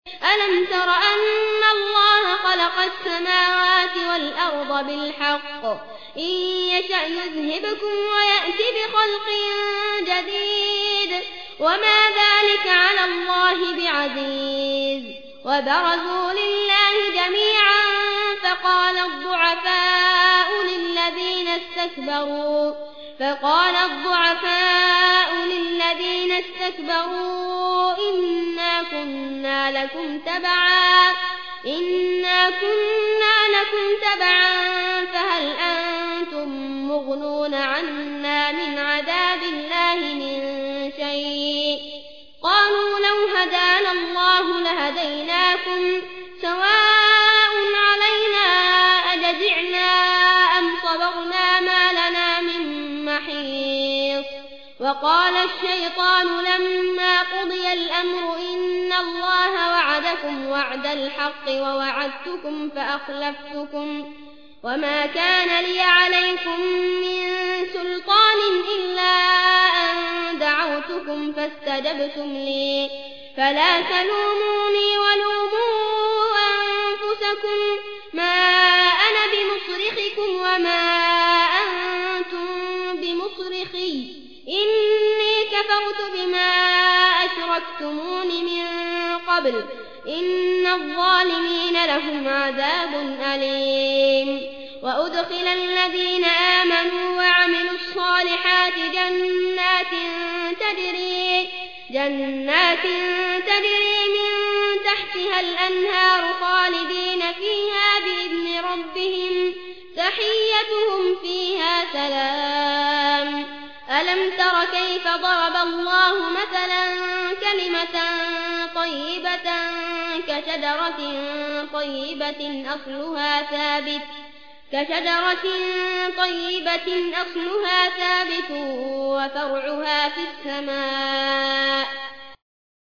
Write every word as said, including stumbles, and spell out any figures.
ألم تر أن الله خلق السماوات والأرض بالحق إن يشأ يذهبكم ويأتي بخلق جديد وما ذلك على الله بعزيز وبرزوا لله جميعا فقال الضعفاء للذين استكبروا فقال الضعفاء للذين استكبروا إنا كنا لكم تبعا إنا كنا لكم تبعا فهل أنتم مغنون عنا من عذاب الله من شيء قالوا لو هدانا الله لهديناكم سواء علينا أجزعنا أم صبرنا ما لنا من محيص وقال الشيطان لما قضي الأمر إن الله وعدكم وعد الحق ووعدتكم فأخلفتكم وما كان لي عليكم من سلطان إلا أن دعوتكم فاستجبتم لي فلا تلوموني ولوموا أنفسكم ما أنا بمصرخكم وما أنتم بمصرخي إني كفرت بما أشركتمون من قبل إن الظالمين لهم عذاب أليم وأدخل الذين آمنوا وعملوا الصالحات جنات تجري جنات تجري من تحتها الأنهار خالدين فيها بإذن ربهم تحيتهم فيها سلام ألم تر كيف ضرب الله مثلا كلمة طيبة كشجرة طيبة أصلها ثابت كشجرة طيبة أصلها ثابت وفرعها في السماء